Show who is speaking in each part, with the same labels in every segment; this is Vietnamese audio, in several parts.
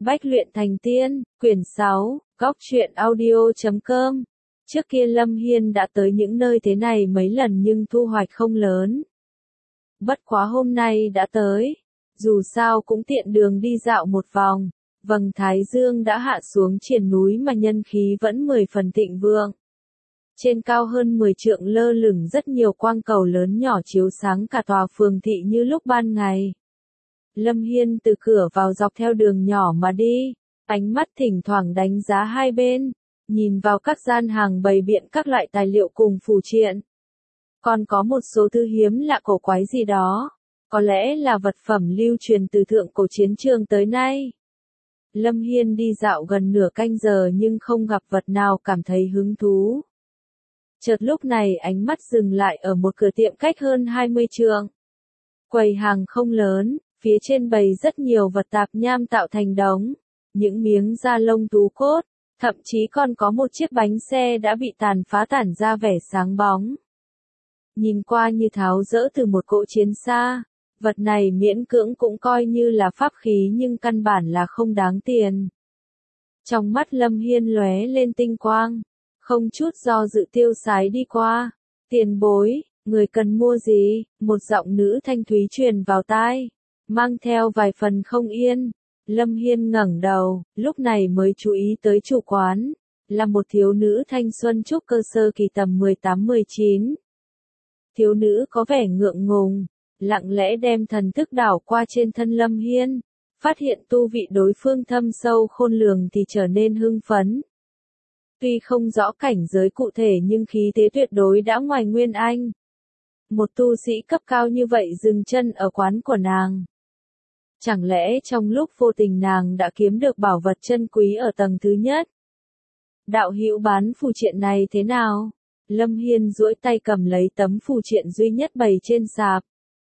Speaker 1: Bách luyện thành tiên, quyển 6, góc truyện audio.com. Trước kia Lâm Hiên đã tới những nơi thế này mấy lần nhưng thu hoạch không lớn. Bất quá hôm nay đã tới, dù sao cũng tiện đường đi dạo một vòng, vầng thái dương đã hạ xuống triền núi mà nhân khí vẫn 10 phần thịnh vượng. Trên cao hơn 10 trượng lơ lửng rất nhiều quang cầu lớn nhỏ chiếu sáng cả tòa phường thị như lúc ban ngày. Lâm Hiên từ cửa vào dọc theo đường nhỏ mà đi, ánh mắt thỉnh thoảng đánh giá hai bên, nhìn vào các gian hàng bày biện các loại tài liệu cùng phù triện. Còn có một số thứ hiếm lạ cổ quái gì đó, có lẽ là vật phẩm lưu truyền từ thượng cổ chiến trường tới nay. Lâm Hiên đi dạo gần nửa canh giờ nhưng không gặp vật nào cảm thấy hứng thú. Chợt lúc này ánh mắt dừng lại ở một cửa tiệm cách hơn 20 trượng. Quầy hàng không lớn, phía trên bày rất nhiều vật tạp nham tạo thành đống, những miếng da lông thú cốt, thậm chí còn có một chiếc bánh xe đã bị tàn phá tản ra vẻ sáng bóng. Nhìn qua như tháo dỡ từ một cỗ chiến xa, vật này miễn cưỡng cũng coi như là pháp khí nhưng căn bản là không đáng tiền. Trong mắt Lâm Hiên lóe lên tinh quang, không chút do dự tiêu sái đi qua. Tiền bối, người cần mua gì? Một giọng nữ thanh thúy truyền vào tai, mang theo vài phần không yên. Lâm Hiên ngẩng đầu, lúc này mới chú ý tới chủ quán, là một thiếu nữ thanh xuân trúc cơ sơ kỳ tầm 18-19. Thiếu nữ có vẻ ngượng ngùng, lặng lẽ đem thần thức đảo qua trên thân Lâm Hiên, phát hiện tu vị đối phương thâm sâu khôn lường thì trở nên hưng phấn. Tuy không rõ cảnh giới cụ thể nhưng khí thế tuyệt đối đã ngoài Nguyên Anh. Một tu sĩ cấp cao như vậy dừng chân ở quán của nàng. Chẳng lẽ trong lúc vô tình nàng đã kiếm được bảo vật chân quý ở tầng thứ nhất? Đạo hữu bán phù triện này thế nào? Lâm Hiên duỗi tay cầm lấy tấm phù triện duy nhất bày trên sạp.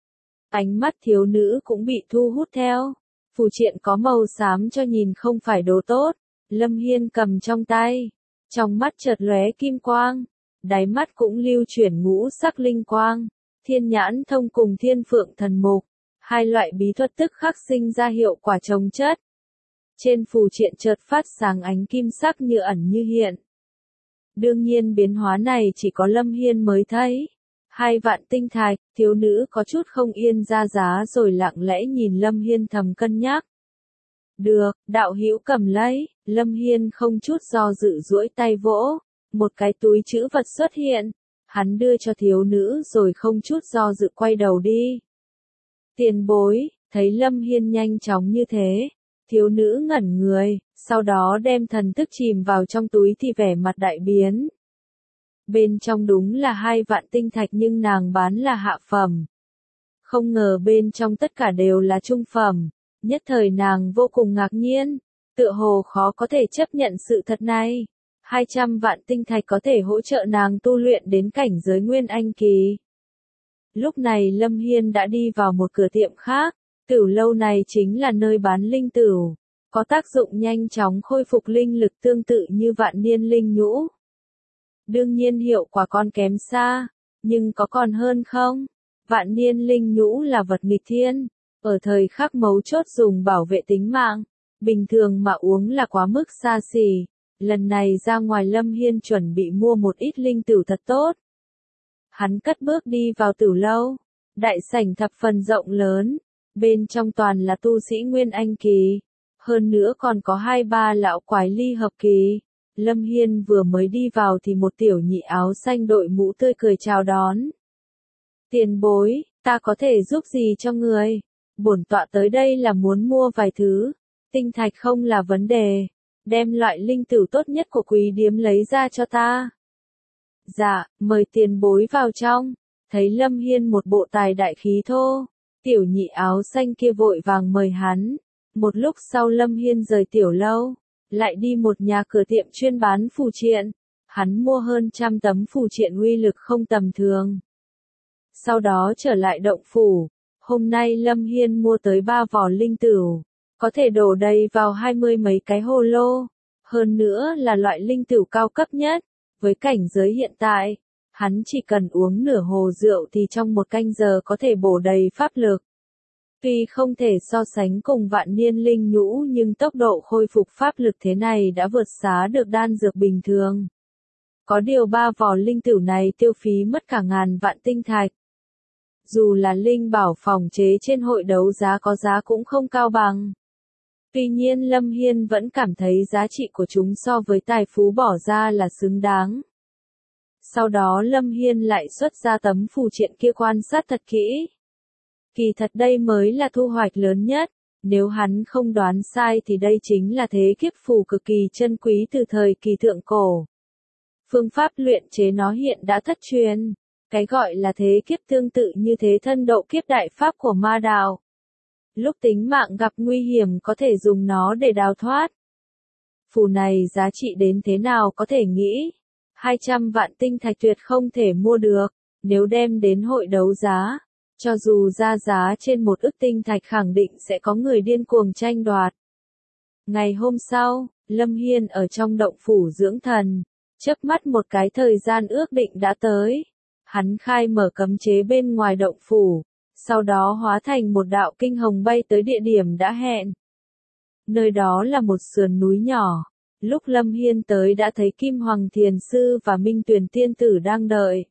Speaker 1: Ánh mắt thiếu nữ cũng bị thu hút theo. Phù triện có màu xám cho nhìn không phải đồ tốt. Lâm Hiên cầm trong tay. Trong mắt chợt lóe kim quang. Đáy mắt cũng lưu chuyển ngũ sắc linh quang. Thiên nhãn thông cùng thiên phượng thần mục. Hai loại bí thuật tức khắc sinh ra hiệu quả chống chất. Trên phù triện chợt phát sáng ánh kim sắc như ẩn như hiện. Đương nhiên biến hóa này chỉ có Lâm Hiên mới thấy. 2 vạn tinh thạch, thiếu nữ có chút không yên ra giá rồi lặng lẽ nhìn Lâm Hiên thầm cân nhắc. Được, đạo hữu cầm lấy. Lâm Hiên không chút do dự duỗi tay vỗ, một cái túi trữ vật xuất hiện. Hắn đưa cho thiếu nữ rồi không chút do dự quay đầu đi. Tiền bối, thấy Lâm Hiên nhanh chóng như thế, thiếu nữ ngẩn người, sau đó đem thần thức chìm vào trong túi thì vẻ mặt đại biến. Bên trong đúng là 2 vạn tinh thạch nhưng nàng bán là hạ phẩm. Không ngờ bên trong tất cả đều là trung phẩm, nhất thời nàng vô cùng ngạc nhiên, tựa hồ khó có thể chấp nhận sự thật này. 200 vạn tinh thạch có thể hỗ trợ nàng tu luyện đến cảnh giới Nguyên Anh kỳ. Lúc này Lâm Hiên đã đi vào một cửa tiệm khác, tửu lâu này chính là nơi bán linh tửu, có tác dụng nhanh chóng khôi phục linh lực tương tự như vạn niên linh nhũ. Đương nhiên hiệu quả còn kém xa, nhưng có còn hơn không? Vạn niên linh nhũ là vật nghịch thiên, ở thời khắc mấu chốt dùng bảo vệ tính mạng, bình thường mà uống là quá mức xa xỉ. Lần này ra ngoài Lâm Hiên chuẩn bị mua một ít linh tửu thật tốt. Hắn cất bước đi vào tửu lâu, đại sảnh thập phần rộng lớn, bên trong toàn là tu sĩ Nguyên Anh kỳ, hơn nữa còn có 2-3 lão quái ly hợp kỳ. Lâm Hiên vừa mới đi vào thì một tiểu nhị áo xanh đội mũ tươi cười chào đón. Tiền bối, ta có thể giúp gì cho người? Bổn tọa tới đây là muốn mua vài thứ, tinh thạch không là vấn đề, đem loại linh tửu tốt nhất của quý điếm lấy ra cho ta. Dạ, mời tiền bối vào trong. Thấy Lâm Hiên một bộ tài đại khí thô, tiểu nhị áo xanh kia vội vàng mời hắn. Một lúc sau Lâm Hiên rời tiểu lâu, lại đi một nhà cửa tiệm chuyên bán phù triện. Hắn mua hơn 100 tấm phù triện uy lực không tầm thường. Sau đó trở lại động phủ. Hôm nay Lâm Hiên mua tới 3 vỏ linh tửu, có thể đổ đầy vào 20 mấy cái hồ lô. Hơn nữa là loại linh tửu cao cấp nhất. Với cảnh giới hiện tại, hắn chỉ cần uống nửa hồ rượu thì trong 1 canh giờ có thể bổ đầy pháp lực. Tuy không thể so sánh cùng vạn niên linh nhũ nhưng tốc độ khôi phục pháp lực thế này đã vượt xa được đan dược bình thường. Có điều 3 vỏ linh tửu này tiêu phí mất cả ngàn vạn tinh thạch. Dù là linh bảo phòng chế trên hội đấu giá có giá cũng không cao bằng. Tuy nhiên Lâm Hiên vẫn cảm thấy giá trị của chúng so với tài phú bỏ ra là xứng đáng. Sau đó Lâm Hiên lại xuất ra tấm phù triện kia quan sát thật kỹ. Kỳ thật đây mới là thu hoạch lớn nhất, nếu hắn không đoán sai thì đây chính là thế kiếp phù cực kỳ chân quý từ thời kỳ thượng cổ. Phương pháp luyện chế nó hiện đã thất truyền, cái gọi là thế kiếp tương tự như thế thân độ kiếp đại pháp của ma đạo. Lúc tính mạng gặp nguy hiểm có thể dùng nó để đào thoát. Phù này giá trị đến thế nào có thể nghĩ, 200 vạn tinh thạch tuyệt không thể mua được, nếu đem đến hội đấu giá. Cho dù ra giá trên 1 ức tinh thạch khẳng định sẽ có người điên cuồng tranh đoạt. Ngày hôm sau, Lâm Hiên ở trong động phủ dưỡng thần, chớp mắt một cái thời gian ước định đã tới. Hắn khai mở cấm chế bên ngoài động phủ, sau đó hóa thành một đạo kinh hồng bay tới địa điểm đã hẹn. Nơi đó là một sườn núi nhỏ, lúc Lâm Hiên tới đã thấy Kim Hoàng Thiền Sư và Minh Tuyền Tiên Tử đang đợi.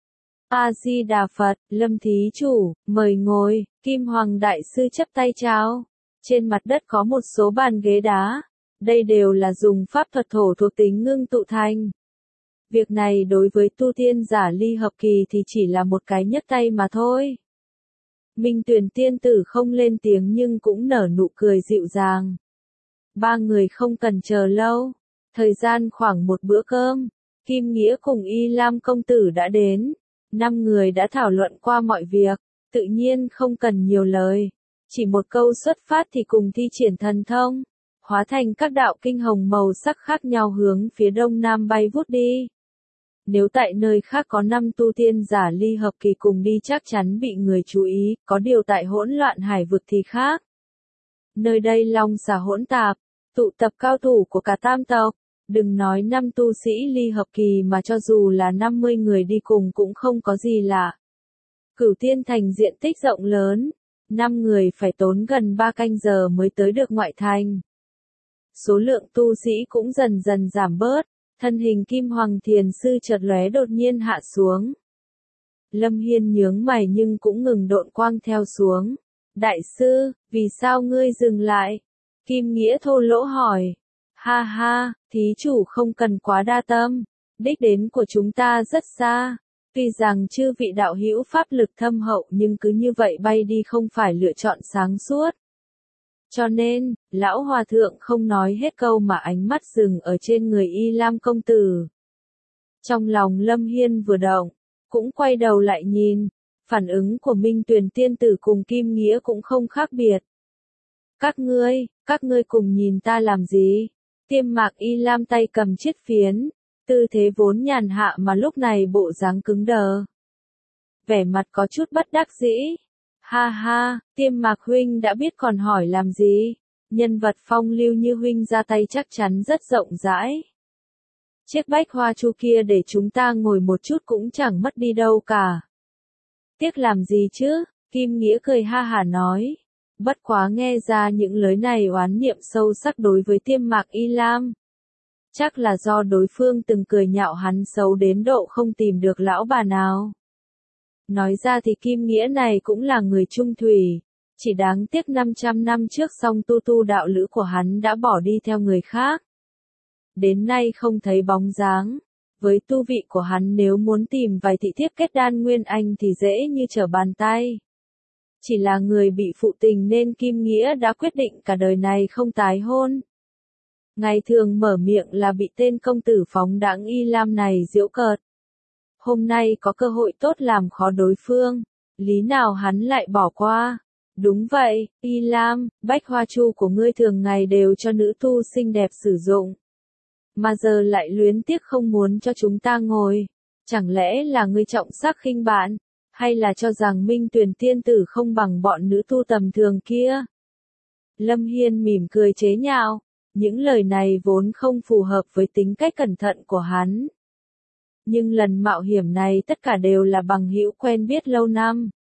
Speaker 1: A-di-đà Phật, Lâm thí chủ, mời ngồi, Kim Hoàng Đại Sư chắp tay chào. Trên mặt đất có một số bàn ghế đá, đây đều là dùng pháp thuật thổ thuộc tính ngưng tụ thành. Việc này đối với tu tiên giả ly hợp kỳ thì chỉ là một cái nhấc tay mà thôi. Minh Tuyền Tiên Tử không lên tiếng nhưng cũng nở nụ cười dịu dàng. 3 người không cần chờ lâu, thời gian khoảng một bữa cơm, Kim Nghĩa cùng Y Lam công tử đã đến. 5 người đã thảo luận qua mọi việc, tự nhiên không cần nhiều lời. Chỉ một câu xuất phát thì cùng thi triển thần thông, hóa thành các đạo kinh hồng màu sắc khác nhau hướng phía đông nam bay vút đi. Nếu tại nơi khác có 5 tu tiên giả ly hợp kỳ cùng đi chắc chắn bị người chú ý, có điều tại hỗn loạn hải vực thì khác. Nơi đây long xà hỗn tạp, tụ tập cao thủ của cả tam tộc. Đừng nói 5 tu sĩ ly hợp kỳ mà cho dù là 50 người đi cùng cũng không có gì lạ. Cửu Tiên Thành diện tích rộng lớn, 5 người phải tốn gần 3 canh giờ mới tới được ngoại thành. Số lượng tu sĩ cũng dần dần giảm bớt, thân hình Kim Hoàng Thiền Sư chợt lóe đột nhiên hạ xuống. Lâm Hiên nhướng mày nhưng cũng ngừng độn quang theo xuống. Đại sư, vì sao ngươi dừng lại? Kim Nghĩa thô lỗ hỏi. Ha ha, thí chủ không cần quá đa tâm, đích đến của chúng ta rất xa. Tuy rằng chư vị đạo hữu pháp lực thâm hậu nhưng cứ như vậy bay đi không phải lựa chọn sáng suốt. Cho nên, lão hòa thượng không nói hết câu mà ánh mắt dừng ở trên người Y Lam công tử. Trong lòng Lâm Hiên vừa động, cũng quay đầu lại nhìn, phản ứng của Minh Tuyền Tiên Tử cùng Kim Nghĩa cũng không khác biệt. Các ngươi cùng nhìn ta làm gì? Tiêm Mạc Y Lam tay cầm chiếc phiến, tư thế vốn nhàn hạ mà lúc này bộ dáng cứng đờ. Vẻ mặt có chút bất đắc dĩ. Ha ha, Tiêm Mạc huynh đã biết còn hỏi làm gì, nhân vật phong lưu như huynh ra tay chắc chắn rất rộng rãi. Chiếc bách hoa chu kia để chúng ta ngồi một chút cũng chẳng mất đi đâu cả. Tiếc làm gì chứ, Kim Nghĩa cười ha hả nói. Bất quá nghe ra những lời này oán niệm sâu sắc đối với Tiêm Mạc Y Lam. Chắc là do đối phương từng cười nhạo hắn xấu đến độ không tìm được lão bà nào. Nói ra thì Kim Nghĩa này cũng là người trung thủy, chỉ đáng tiếc 500 năm trước song tu đạo lữ của hắn đã bỏ đi theo người khác. Đến nay không thấy bóng dáng, với tu vị của hắn nếu muốn tìm vài thị thiếp kết đan nguyên anh thì dễ như trở bàn tay. Chỉ là người bị phụ tình nên Kim Nghĩa đã quyết định cả đời này không tái hôn. Ngày thường mở miệng là bị tên công tử phóng đãng Y Lam này giễu cợt. Hôm nay có cơ hội tốt làm khó đối phương, lý nào hắn lại bỏ qua. Đúng vậy, Y Lam, bách hoa chu của ngươi thường ngày đều cho nữ tu xinh đẹp sử dụng. Mà giờ lại luyến tiếc không muốn cho chúng ta ngồi. Chẳng lẽ là ngươi trọng sắc khinh bạn, hay là cho rằng Minh Tuyền Tiên Tử không bằng bọn nữ tu tầm thường kia? Lâm Hiên mỉm cười chế nhạo, những lời này vốn không phù hợp với tính cách cẩn thận của hắn. Nhưng lần mạo hiểm này tất cả đều là bằng hữu quen biết lâu năm.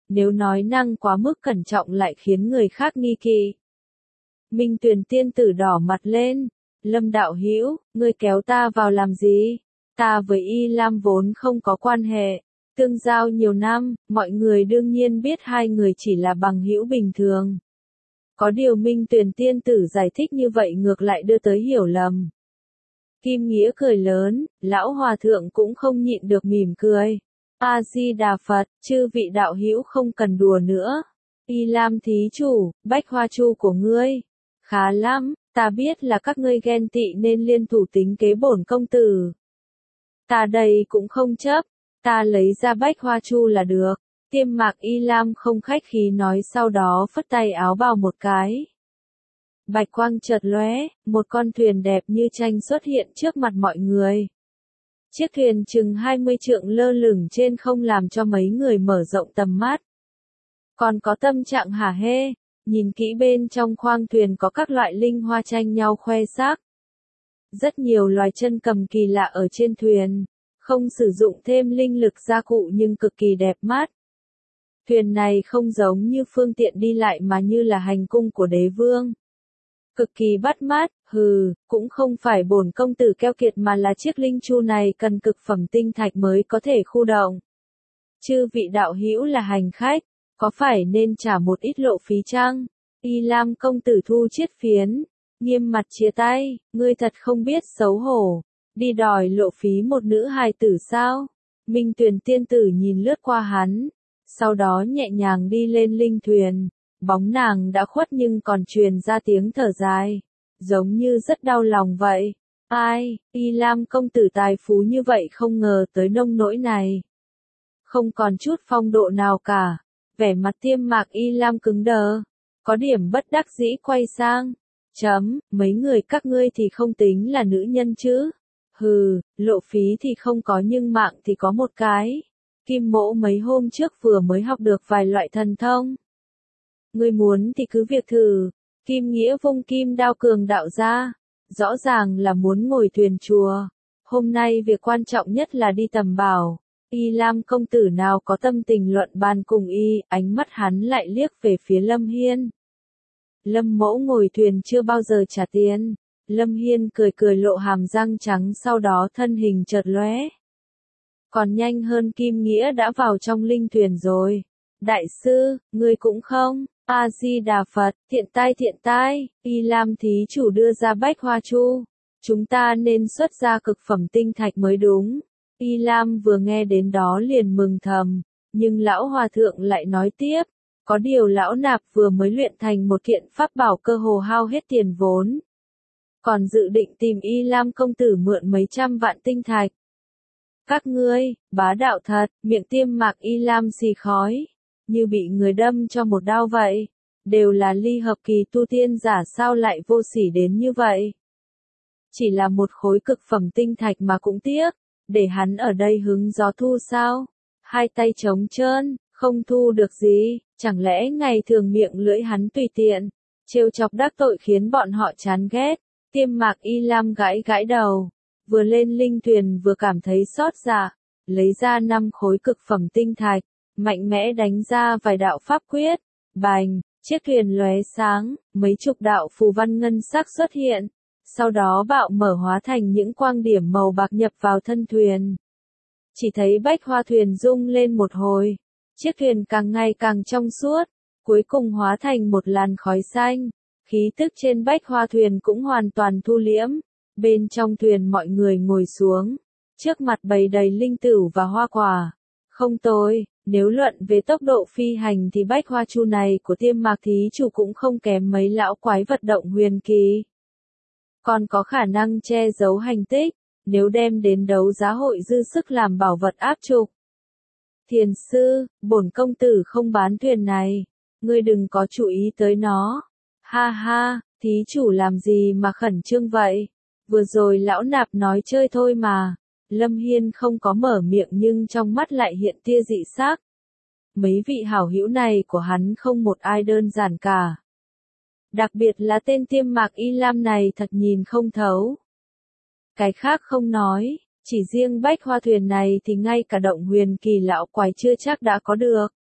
Speaker 1: nếu nói năng quá mức cẩn trọng lại khiến người khác nghi kỵ. Minh Tuyền tiên tử đỏ mặt lên, Lâm đạo hữu, ngươi kéo ta vào làm gì? Ta với Y Lam vốn không có quan hệ, tương giao nhiều năm, mọi người đương nhiên biết hai người chỉ là bằng hữu bình thường. Có điều Minh Tuyền tiên tử giải thích như vậy ngược lại đưa tới hiểu lầm. Kim Nghĩa cười lớn, lão hòa thượng cũng không nhịn được mỉm cười. A-di-đà Phật, chư vị đạo hữu không cần đùa nữa. Y Lam thí chủ, bách hoa chu của ngươi. Khá lắm, ta biết là các ngươi ghen tị nên liên thủ tính kế bổn công tử. Ta đây cũng không chấp, ta lấy ra bách hoa chu là được. Tiêm Mạc Y Lam không khách khí nói, sau đó phất tay áo bào một cái. Bạch quang chợt lóe, một con thuyền đẹp như tranh xuất hiện trước mặt mọi người. Chiếc thuyền chừng 20 trượng lơ lửng trên không làm cho mấy người mở rộng tầm mắt. Còn có tâm trạng hả hê, nhìn kỹ bên trong khoang thuyền có các loại linh hoa tranh nhau khoe sắc. Rất nhiều loài chân cầm kỳ lạ ở trên thuyền, không sử dụng thêm linh lực gia cụ nhưng cực kỳ đẹp mắt. Thuyền này không giống như phương tiện đi lại mà như là hành cung của đế vương. Cực kỳ bắt mắt, cũng không phải bổn công tử keo kiệt mà là chiếc linh chu này cần cực phẩm tinh thạch mới có thể khu động. Chư vị đạo hữu là hành khách, có phải nên trả một ít lộ phí chăng? Y Lam công tử thu chiết phiến, nghiêm mặt chia tay, ngươi thật không biết xấu hổ, đi đòi lộ phí một nữ hài tử sao? Minh Tuyền tiên tử nhìn lướt qua hắn, sau đó nhẹ nhàng đi lên linh thuyền. Bóng nàng đã khuất nhưng còn truyền ra tiếng thở dài, giống như rất đau lòng vậy. Ai, Y Lam công tử tài phú như vậy không ngờ tới nông nỗi này. Không còn chút phong độ nào cả, vẻ mặt Tiêm Mạc Y Lam cứng đờ, có điểm bất đắc dĩ quay sang. Mấy người các ngươi thì không tính là nữ nhân chứ? Lộ phí thì không có nhưng mạng thì có một cái. Kim Mỗ mấy hôm trước vừa mới học được vài loại thần thông. Ngươi muốn thì cứ việc thử. Kim Nghĩa vung kim đao cường đạo ra, rõ ràng là muốn ngồi thuyền chùa. Hôm nay việc quan trọng nhất là đi tầm bảo. Y Lam công tử nào có tâm tình luận bàn cùng y, ánh mắt hắn lại liếc về phía Lâm Hiên. Lâm mẫu ngồi thuyền chưa bao giờ trả tiền. Lâm Hiên cười cười lộ hàm răng trắng, sau đó thân hình chợt lóe. Còn nhanh hơn Kim Nghĩa đã vào trong linh thuyền rồi. Đại sư, ngươi cũng không? A-di-đà Phật, thiện tai, Y Lam thí chủ đưa ra bách hoa chu. Chúng ta nên xuất ra cực phẩm tinh thạch mới đúng. Y Lam vừa nghe đến đó liền mừng thầm, nhưng lão hòa thượng lại nói tiếp. Có điều lão nạp vừa mới luyện thành một kiện pháp bảo cơ hồ hao hết tiền vốn. Còn dự định tìm Y Lam công tử mượn mấy trăm vạn tinh thạch. Các ngươi, bá đạo thật, miệng Tiêm Mạc Y Lam xì khói, như bị người đâm cho một đao vậy. Đều là ly hợp kỳ tu tiên giả sao lại vô sỉ đến như vậy. Chỉ là một khối cực phẩm tinh thạch mà cũng tiếc, để hắn ở đây hứng gió thu sao? Hai tay trống trơn, không thu được gì, chẳng lẽ ngày thường miệng lưỡi hắn tùy tiện, trêu chọc đắc tội khiến bọn họ chán ghét. Tiêm Mạc Y Lam gãi gãi đầu, vừa lên linh thuyền vừa cảm thấy xót dạ, lấy ra 5 khối cực phẩm tinh thạch, mạnh mẽ đánh ra vài đạo pháp quyết, bành, chiếc thuyền lóe sáng, mấy chục đạo phù văn ngân sắc xuất hiện, sau đó bạo mở hóa thành những quang điểm màu bạc nhập vào thân thuyền. Chỉ thấy bách hoa thuyền rung lên một hồi, chiếc thuyền càng ngày càng trong suốt, cuối cùng hóa thành một làn khói xanh, khí tức trên bách hoa thuyền cũng hoàn toàn thu liễm. Bên trong thuyền mọi người ngồi xuống, trước mặt bày đầy linh tửu và hoa quả. Không tồi, nếu luận về tốc độ phi hành thì bách hoa chu này của Tiêm Mạc thí chủ cũng không kém mấy lão quái vật động huyền kỳ. Còn có khả năng che giấu hành tích, nếu đem đến đấu giá hội dư sức làm bảo vật áp trục. Thiền sư, bổn công tử không bán thuyền này, ngươi đừng có chú ý tới nó. Ha ha, thí chủ làm gì mà khẩn trương vậy? Vừa rồi lão nạp nói chơi thôi mà. Lâm Hiên không có mở miệng nhưng trong mắt lại hiện tia dị sắc. Mấy vị hảo hữu này của hắn không một ai đơn giản cả. Đặc biệt là tên Tiêm Mạc Y Lam này thật nhìn không thấu. Cái khác không nói, chỉ riêng bách hoa thuyền này thì ngay cả động huyền kỳ lão quái chưa chắc đã có được.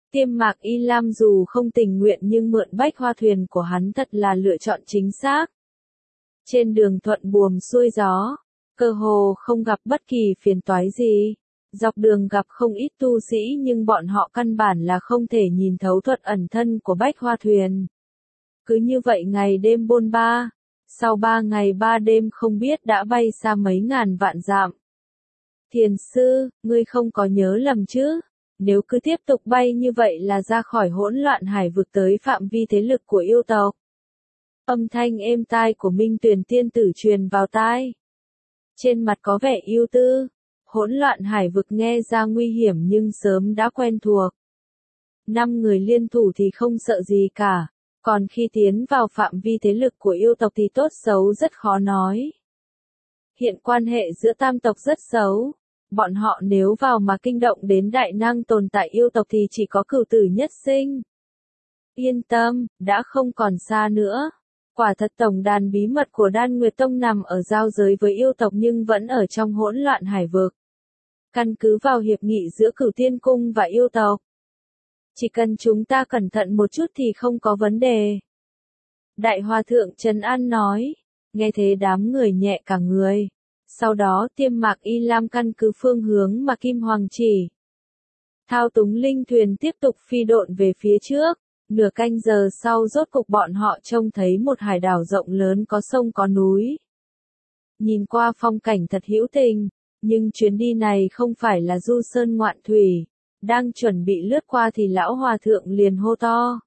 Speaker 1: Tiêm Mạc Y Lam dù không tình nguyện nhưng mượn bách hoa thuyền của hắn thật là lựa chọn chính xác. Trên đường thuận buồm xuôi gió, cơ hồ không gặp bất kỳ phiền toái gì. Dọc đường gặp không ít tu sĩ nhưng bọn họ căn bản là không thể nhìn thấu thuật ẩn thân của bách hoa thuyền. Cứ như vậy ngày đêm bôn ba, sau 3 ngày 3 đêm không biết đã bay xa mấy ngàn vạn dặm. Thiền sư, ngươi không có nhớ lầm chứ? Nếu cứ tiếp tục bay như vậy là ra khỏi hỗn loạn hải vực tới phạm vi thế lực của yêu tộc. Âm thanh êm tai của Minh Tuyền tiên tử truyền vào tai. Trên mặt có vẻ ưu tư. Hỗn loạn hải vực nghe ra nguy hiểm nhưng sớm đã quen thuộc. 5 người liên thủ thì không sợ gì cả, còn khi tiến vào phạm vi thế lực của yêu tộc thì tốt xấu rất khó nói. Hiện quan hệ giữa tam tộc rất xấu, bọn họ nếu vào mà kinh động đến đại năng tồn tại yêu tộc thì chỉ có cửu tử nhất sinh. Yên tâm, đã không còn xa nữa. Quả thật tổng đàn bí mật của Đan Nguyệt Tông nằm ở giao giới với yêu tộc nhưng vẫn ở trong hỗn loạn hải vực. Căn cứ vào hiệp nghị giữa Cửu Tiên Cung và yêu tộc. Chỉ cần chúng ta cẩn thận một chút thì không có vấn đề. Đại Hòa Thượng Trấn An nói, nghe thế đám người nhẹ cả người. Sau đó Tiêm Mạc Y Lam căn cứ phương hướng mà Kim Hoàng chỉ. Thao túng linh thuyền tiếp tục phi độn về phía trước. Nửa canh giờ sau rốt cục bọn họ trông thấy một hải đảo rộng lớn có sông có núi. Nhìn qua phong cảnh thật hữu tình, nhưng chuyến đi này không phải là du sơn ngoạn thủy. Đang chuẩn bị lướt qua thì lão hòa thượng liền hô to.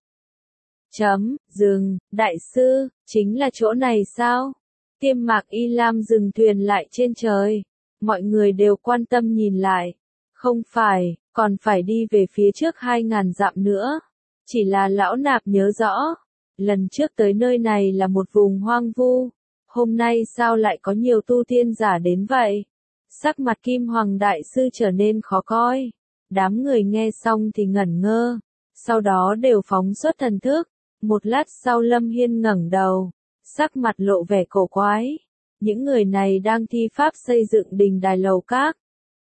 Speaker 1: Dừng, đại sư, chính là chỗ này sao? Tiêm Mạc Y Lam dừng thuyền lại trên trời. Mọi người đều quan tâm nhìn lại. Không phải, còn phải đi về phía trước 2.000 dặm nữa. Chỉ là lão nạp nhớ rõ, lần trước tới nơi này là một vùng hoang vu, hôm nay sao lại có nhiều tu tiên giả đến vậy? Sắc mặt Kim Hoàng Đại Sư trở nên khó coi, đám người nghe xong thì ngẩn ngơ, sau đó đều phóng xuất thần thức, một lát sau Lâm Hiên ngẩng đầu, sắc mặt lộ vẻ cổ quái, những người này đang thi pháp xây dựng đình đài lầu các.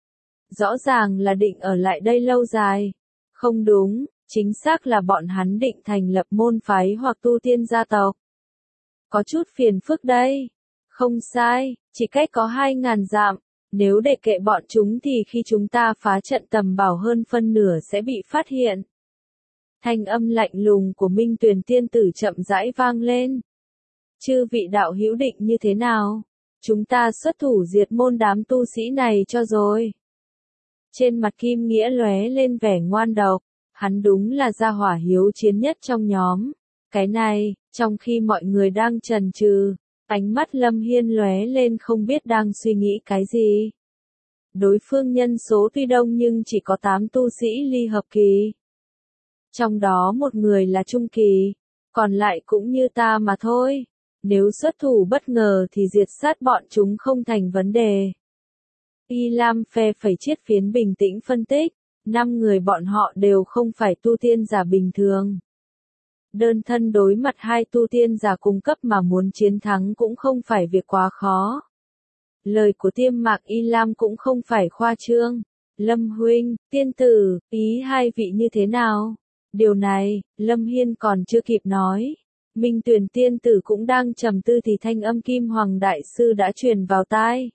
Speaker 1: Rõ ràng là định ở lại đây lâu dài, không đúng. Chính xác là bọn hắn định thành lập môn phái hoặc tu tiên gia tộc. Có chút phiền phức đây. Không sai, chỉ cách có 2.000 dặm. Nếu để kệ bọn chúng thì khi chúng ta phá trận tầm bảo hơn phân nửa sẽ bị phát hiện. Thanh âm lạnh lùng của Minh Tuyền tiên tử chậm rãi vang lên. Chư vị đạo hữu định như thế nào? Chúng ta xuất thủ diệt môn đám tu sĩ này cho rồi. Trên mặt Kim Nghĩa lóe lên vẻ ngoan độc. Hắn đúng là gia hỏa hiếu chiến nhất trong nhóm. Cái này, trong khi mọi người đang chần chừ, ánh mắt Lâm Hiên lóe lên không biết đang suy nghĩ cái gì. Đối phương nhân số tuy đông nhưng chỉ có 8 tu sĩ ly hợp kỳ. Trong đó một người là trung kỳ, còn lại cũng như ta mà thôi. Nếu xuất thủ bất ngờ thì diệt sát bọn chúng không thành vấn đề. Y Lam phe phẩy chiết phiến bình tĩnh phân tích. 5 người bọn họ đều không phải tu tiên giả bình thường. Đơn thân đối mặt 2 tu tiên giả cung cấp mà muốn chiến thắng cũng không phải việc quá khó. Lời của Tiêm Mạc Y Lam cũng không phải khoa trương. Lâm huynh, tiên tử, ý hai vị như thế nào? Điều này, Lâm Hiên còn chưa kịp nói. Minh Tuyền tiên tử cũng đang trầm tư thì thanh âm Kim Hoàng Đại Sư đã truyền vào tai.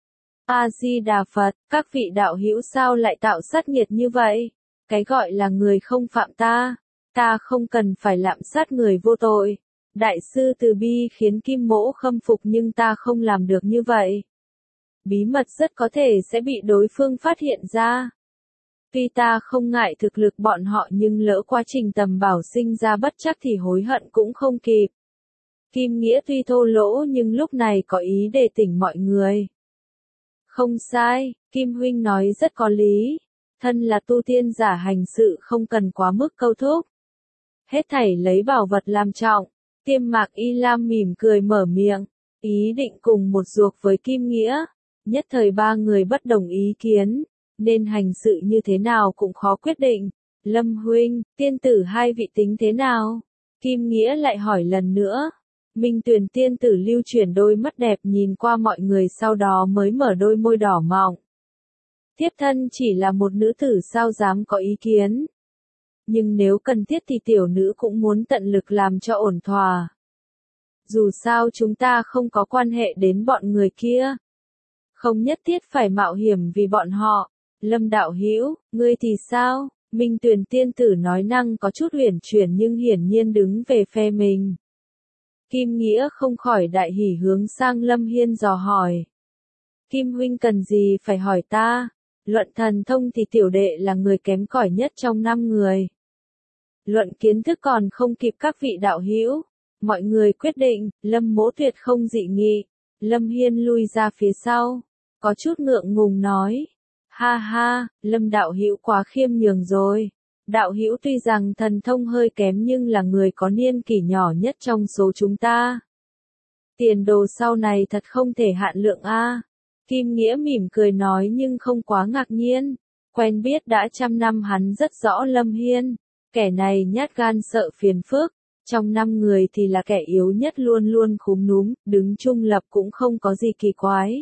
Speaker 1: A-di-đà Phật, các vị đạo hữu sao lại tạo sát nghiệt như vậy? Cái gọi là người không phạm ta, ta không cần phải lạm sát người vô tội. Đại sư từ bi khiến Kim Mỗ khâm phục nhưng ta không làm được như vậy. Bí mật rất có thể sẽ bị đối phương phát hiện ra. Tuy ta không ngại thực lực bọn họ nhưng lỡ quá trình tầm bảo sinh ra bất chắc thì hối hận cũng không kịp. Kim Nghĩa tuy thô lỗ nhưng lúc này có ý để tỉnh mọi người. Không sai, Kim Huynh nói rất có lý. Thân là tu tiên giả hành sự không cần quá mức câu thúc. Hết thảy lấy bảo vật làm trọng. Tiêm Mạc Y Lam mỉm cười mở miệng. Ý định cùng một ruột với Kim Nghĩa. Nhất thời 3 người bất đồng ý kiến. Nên hành sự như thế nào cũng khó quyết định. Lâm Huynh, tiên tử hai vị tính thế nào? Kim Nghĩa lại hỏi lần nữa. Minh Tuyền tiên tử lưu chuyển đôi mắt đẹp nhìn qua mọi người sau đó mới mở đôi môi đỏ mọng. Thiếp thân chỉ là một nữ tử sao dám có ý kiến. nhưng nếu cần thiết thì tiểu nữ cũng muốn tận lực làm cho ổn thỏa. Dù sao chúng ta không có quan hệ đến bọn người kia. Không nhất thiết phải mạo hiểm vì bọn họ. Lâm đạo hữu, ngươi thì sao? Minh Tuyền tiên tử nói năng có chút uyển chuyển nhưng hiển nhiên đứng về phe mình. Kim Nghĩa không khỏi đại hỉ hướng sang Lâm Hiên dò hỏi. Kim huynh cần gì phải hỏi ta? Luận thần thông thì tiểu đệ là người kém cỏi nhất trong 5 người. Luận kiến thức còn không kịp các vị đạo hữu. Mọi người quyết định, Lâm Mỗ tuyệt không dị nghị. Lâm Hiên lui ra phía sau, có chút ngượng ngùng nói. Ha ha, Lâm đạo hữu quá khiêm nhường rồi. Đạo hữu tuy rằng thần thông hơi kém nhưng là người có niên kỷ nhỏ nhất trong số chúng ta. Tiền đồ sau này thật không thể hạn lượng a. Kim Nghĩa mỉm cười nói nhưng không quá ngạc nhiên. Quen biết đã trăm năm hắn rất rõ Lâm Hiên. Kẻ này nhát gan sợ phiền phức. Trong 5 người thì là kẻ yếu nhất luôn luôn khúm núm, đứng trung lập cũng không có gì kỳ quái.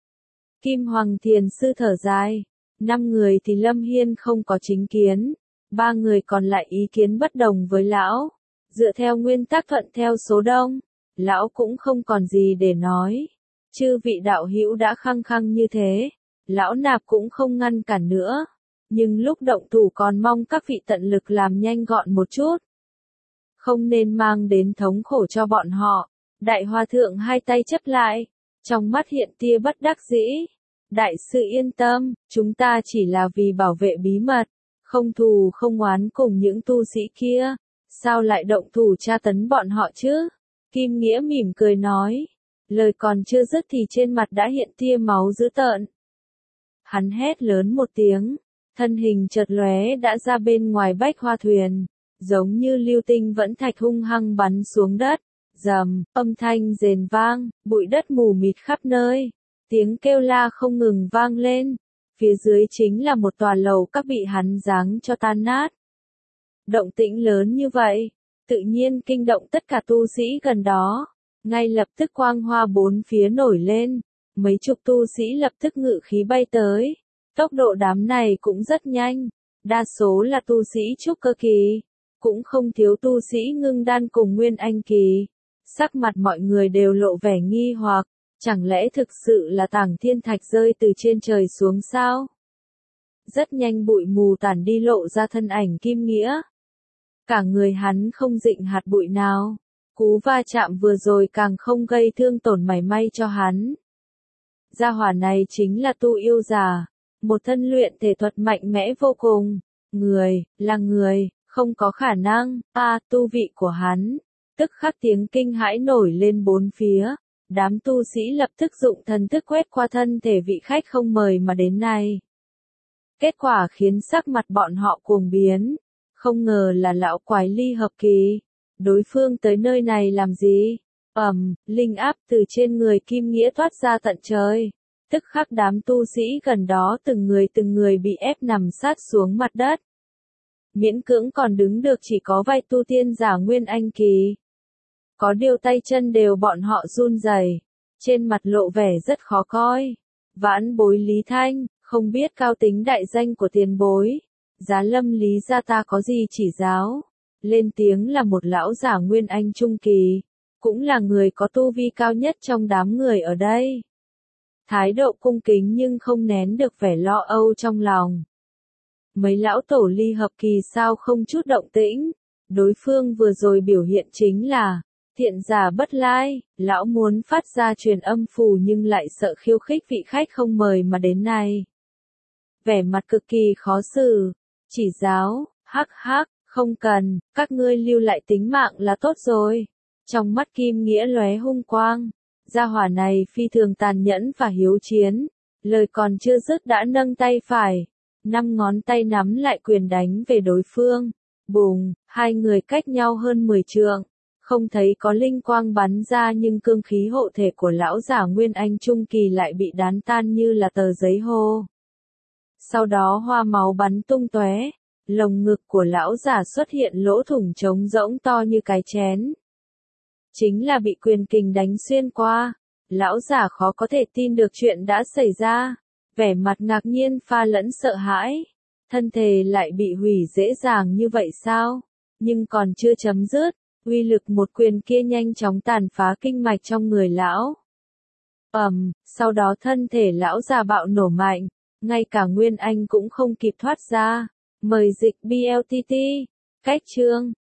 Speaker 1: Kim Hoàng Thiền Sư thở dài. 5 người thì Lâm Hiên không có chính kiến. 3 người còn lại ý kiến bất đồng với lão. Dựa theo nguyên tắc thuận theo số đông, lão cũng không còn gì để nói. Chư vị đạo hữu đã khăng khăng như thế, lão nạp cũng không ngăn cản nữa. Nhưng lúc động thủ còn mong các vị tận lực làm nhanh gọn một chút. Không nên mang đến thống khổ cho bọn họ. Đại Hòa Thượng hai tay chấp lại, trong mắt hiện tia bất đắc dĩ. Đại sư yên tâm, chúng ta chỉ là vì bảo vệ bí mật, không thù không oán cùng những tu sĩ kia. Sao lại động thủ tra tấn bọn họ chứ? Kim Nghĩa mỉm cười nói. Lời còn chưa dứt thì trên mặt đã hiện tia máu dữ tợn. Hắn hét lớn một tiếng, thân hình chợt lóe đã ra bên ngoài bách hoa thuyền, giống như lưu tinh vẫn thạch hung hăng bắn xuống đất. Rầm, âm thanh rền vang, bụi đất mù mịt khắp nơi, tiếng kêu la không ngừng vang lên. Phía dưới chính là một tòa lầu các bị hắn giáng cho tan nát. Động tĩnh lớn như vậy, tự nhiên kinh động tất cả tu sĩ gần đó. Ngay lập tức quang hoa bốn phía nổi lên, mấy chục tu sĩ lập tức ngự khí bay tới. Tốc độ đám này cũng rất nhanh, đa số là tu sĩ trúc cơ kỳ, cũng không thiếu tu sĩ ngưng đan cùng nguyên anh kỳ. Sắc mặt mọi người đều lộ vẻ nghi hoặc, chẳng lẽ thực sự là tảng thiên thạch rơi từ trên trời xuống sao? Rất nhanh bụi mù tản đi lộ ra thân ảnh Kim Nghĩa. Cả người hắn không dịnh hạt bụi nào. Cú va chạm vừa rồi càng không gây thương tổn mảy may cho hắn. Gia hỏa này chính là tu yêu giả, một thân luyện thể thuật mạnh mẽ vô cùng. Là người, không có khả năng, tu vị của hắn. Tức khắc tiếng kinh hãi nổi lên bốn phía. Đám tu sĩ lập tức dụng thần thức quét qua thân thể vị khách không mời mà đến này. Kết quả khiến sắc mặt bọn họ cuồng biến. Không ngờ là lão quái ly hợp kỳ. Đối phương tới nơi này làm gì? Linh áp từ trên người Kim Nghĩa thoát ra tận trời. Tức khắc đám tu sĩ gần đó từng người bị ép nằm sát xuống mặt đất. Miễn cưỡng còn đứng được chỉ có vài tu tiên giả nguyên anh kỳ. Có điều tay chân đều bọn họ run rẩy, trên mặt lộ vẻ rất khó coi. Vãn bối Lý Thanh, không biết cao tính đại danh của tiền bối. Giá Lâm Lý gia ta có gì chỉ giáo? Lên tiếng là một lão giả nguyên anh trung kỳ, cũng là người có tu vi cao nhất trong đám người ở đây. Thái độ cung kính nhưng không nén được vẻ lo âu trong lòng. Mấy lão tổ ly hợp kỳ sao không chút động tĩnh? Đối phương vừa rồi biểu hiện chính là thiện giả bất lai, lão muốn phát ra truyền âm phù nhưng lại sợ khiêu khích vị khách không mời mà đến này. Vẻ mặt cực kỳ khó xử, chỉ giáo, hắc hắc, không cần, các ngươi lưu lại tính mạng là tốt rồi. Trong mắt Kim Nghĩa lóe hung quang, gia hỏa này phi thường tàn nhẫn và hiếu chiến, lời còn chưa dứt đã nâng tay phải, 5 ngón tay nắm lại quyền đánh về đối phương. Bùng, hai người cách nhau hơn 10 trượng. Không thấy có linh quang bắn ra nhưng cương khí hộ thể của lão giả Nguyên Anh Trung Kỳ lại bị đán tan như là tờ giấy hô. Sau đó hoa máu bắn tung tóe, lồng ngực của lão giả xuất hiện lỗ thủng trống rỗng to như cái chén. Chính là bị quyền kình đánh xuyên qua, lão giả khó có thể tin được chuyện đã xảy ra, vẻ mặt ngạc nhiên pha lẫn sợ hãi. thân thể lại bị hủy dễ dàng như vậy sao? Nhưng còn chưa chấm dứt, uy lực một quyền kia nhanh chóng tàn phá kinh mạch trong người lão. Sau đó thân thể lão già bạo nổ mạnh, ngay cả Nguyên Anh cũng không kịp thoát ra. Mời dịch BLTT. Cách chương